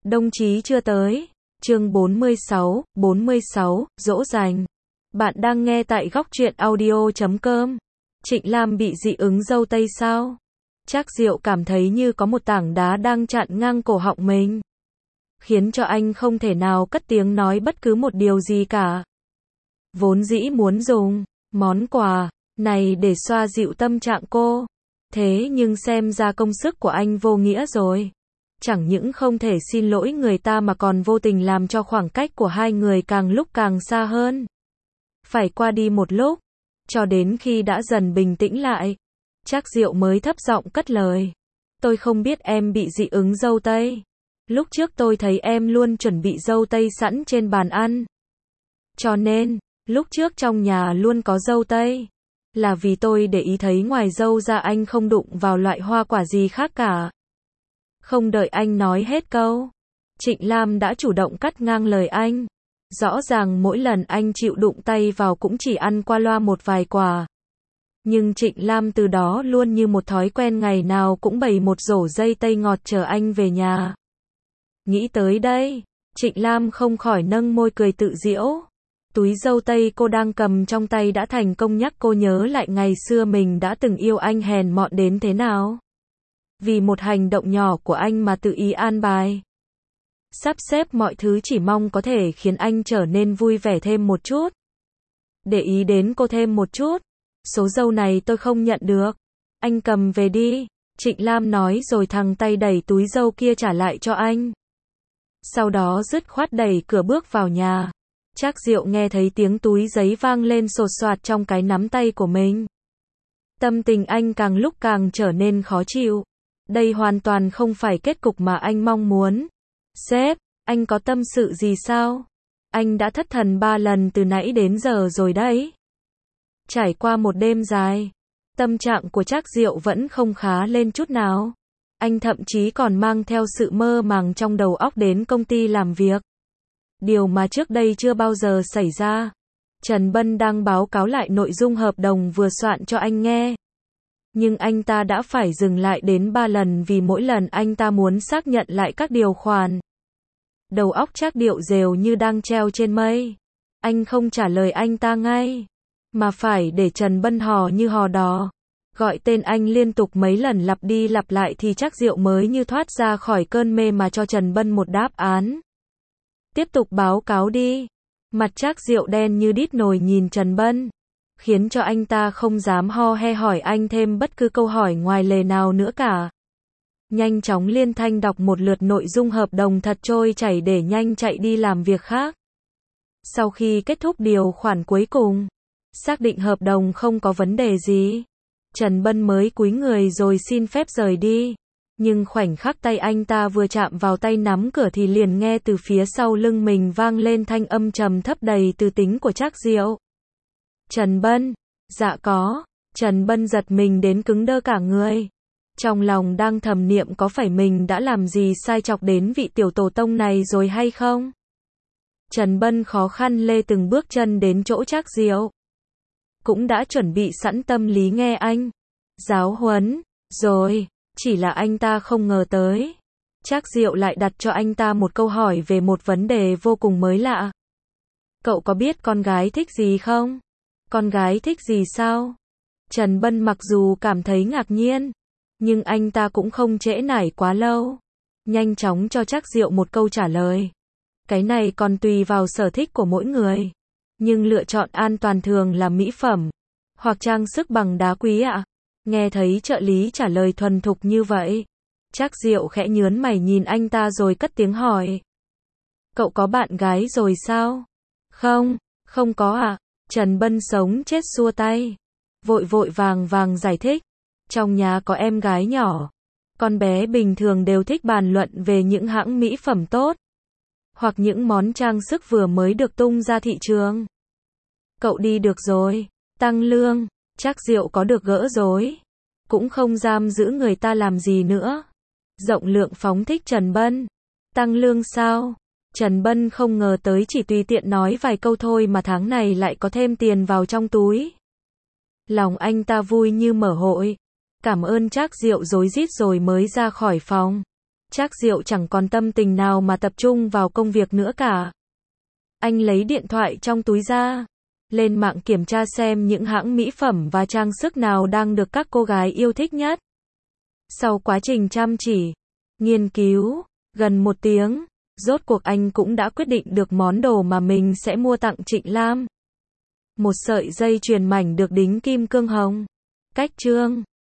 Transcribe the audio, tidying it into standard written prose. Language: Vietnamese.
Đồng chí chưa tới. Chương 46, dỗ dành. Bạn đang nghe tại góc truyện audio.com. Trịnh Lam bị dị ứng dâu tây sao? Trác Diệu cảm thấy như có một tảng đá đang chặn ngang cổ họng mình, khiến cho anh không thể nào cất tiếng nói bất cứ một điều gì cả. Vốn dĩ muốn dùng món quà này để xoa dịu tâm trạng cô, thế nhưng xem ra công sức của anh vô nghĩa rồi. Chẳng những không thể xin lỗi người ta mà còn vô tình làm cho khoảng cách của hai người càng lúc càng xa hơn. Phải qua đi một lúc, cho đến khi đã dần bình tĩnh lại, Trác Diệu mới thấp giọng cất lời. Tôi không biết em bị dị ứng dâu tây. Lúc trước tôi thấy em luôn chuẩn bị dâu tây sẵn trên bàn ăn. Cho nên, lúc trước trong nhà luôn có dâu tây. Là vì tôi để ý thấy ngoài dâu ra anh không đụng vào loại hoa quả gì khác cả. Không đợi anh nói hết câu, Trịnh Lam đã chủ động cắt ngang lời anh. Rõ ràng mỗi lần anh chịu đụng tay vào cũng chỉ ăn qua loa một vài quả. Nhưng Trịnh Lam từ đó luôn như một thói quen ngày nào cũng bày một rổ dây tây ngọt chờ anh về nhà. Nghĩ tới đây, Trịnh Lam không khỏi nâng môi cười tự giễu. Túi dâu tây cô đang cầm trong tay đã thành công nhắc cô nhớ lại ngày xưa mình đã từng yêu anh hèn mọn đến thế nào. Vì một hành động nhỏ của anh mà tự ý an bài, sắp xếp mọi thứ chỉ mong có thể khiến anh trở nên vui vẻ thêm một chút, để ý đến cô thêm một chút. Số dâu này tôi không nhận được, anh cầm về đi, Trịnh Lam nói rồi thẳng tay đẩy túi dâu kia trả lại cho anh. Sau đó dứt khoát đẩy cửa bước vào nhà. Trác Diệu nghe thấy tiếng túi giấy vang lên sột soạt trong cái nắm tay của mình. Tâm tình anh càng lúc càng trở nên khó chịu. Đây hoàn toàn không phải kết cục mà anh mong muốn. Sếp, anh có tâm sự gì sao? Anh đã thất thần 3 lần từ nãy đến giờ rồi đấy. Trải qua một đêm dài, tâm trạng của Trác Diệu vẫn không khá lên chút nào. Anh thậm chí còn mang theo sự mơ màng trong đầu óc đến công ty làm việc. Điều mà trước đây chưa bao giờ xảy ra. Trần Bân đang báo cáo lại nội dung hợp đồng vừa soạn cho anh nghe. Nhưng anh ta đã phải dừng lại đến 3 lần vì mỗi lần anh ta muốn xác nhận lại các điều khoản. Đầu óc Trác điệu rều như đang treo trên mây. Anh không trả lời anh ta ngay, mà phải để Trần Bân hò như hò đò. Gọi tên anh liên tục mấy lần lặp đi lặp lại thì Trác Diệu mới như thoát ra khỏi cơn mê mà cho Trần Bân một đáp án. Tiếp tục báo cáo đi. Mặt Trác Diệu đen như đít nồi nhìn Trần Bân, khiến cho anh ta không dám ho he hỏi anh thêm bất cứ câu hỏi ngoài lề nào nữa cả. Nhanh chóng liên thanh đọc một lượt nội dung hợp đồng thật trôi chảy để nhanh chạy đi làm việc khác. Sau khi kết thúc điều khoản cuối cùng, xác định hợp đồng không có vấn đề gì, Trần Bân mới cúi người rồi xin phép rời đi. Nhưng khoảnh khắc tay anh ta vừa chạm vào tay nắm cửa thì liền nghe từ phía sau lưng mình vang lên thanh âm trầm thấp đầy tư tính của Trác Diệu. Trần Bân, dạ có. Trần Bân giật mình đến cứng đơ cả người. Trong lòng đang thầm niệm có phải mình đã làm gì sai chọc đến vị tiểu tổ tông này rồi hay không? Trần Bân khó khăn lê từng bước chân đến chỗ Trác Diệu. Cũng đã chuẩn bị sẵn tâm lý nghe anh giáo huấn rồi, chỉ là anh ta không ngờ tới. Trác Diệu lại đặt cho anh ta một câu hỏi về một vấn đề vô cùng mới lạ. Cậu có biết con gái thích gì không? Con gái thích gì sao? Trần Bân mặc dù cảm thấy ngạc nhiên, nhưng anh ta cũng không trễ nải quá lâu. Nhanh chóng cho Trác Diệu một câu trả lời. Cái này còn tùy vào sở thích của mỗi người. Nhưng lựa chọn an toàn thường là mỹ phẩm, hoặc trang sức bằng đá quý ạ. Nghe thấy trợ lý trả lời thuần thục như vậy, Trác Diệu khẽ nhướng mày nhìn anh ta rồi cất tiếng hỏi. Cậu có bạn gái rồi sao? Không, không có ạ. Trần Bân sống chết xua tay. Vội vàng giải thích. Trong nhà có em gái nhỏ. Con bé bình thường đều thích bàn luận về những hãng mỹ phẩm tốt, hoặc những món trang sức vừa mới được tung ra thị trường. Cậu đi được rồi. Tăng lương. Trác Diệu có được gỡ rối, cũng không giam giữ người ta làm gì nữa. Rộng lượng phóng thích Trần Bân. Tăng lương sao? Trần Bân không ngờ tới chỉ tùy tiện nói vài câu thôi mà tháng này lại có thêm tiền vào trong túi. Lòng anh ta vui như mở hội. Cảm ơn Trác Diệu rối rít rồi mới ra khỏi phòng. Trác Diệu chẳng còn tâm tình nào mà tập trung vào công việc nữa cả. Anh lấy điện thoại trong túi ra, lên mạng kiểm tra xem những hãng mỹ phẩm và trang sức nào đang được các cô gái yêu thích nhất. Sau quá trình chăm chỉ, nghiên cứu, gần 1 tiếng, rốt cuộc anh cũng đã quyết định được món đồ mà mình sẽ mua tặng Trịnh Lam. Một sợi dây chuyền mảnh được đính kim cương hồng. Cách chương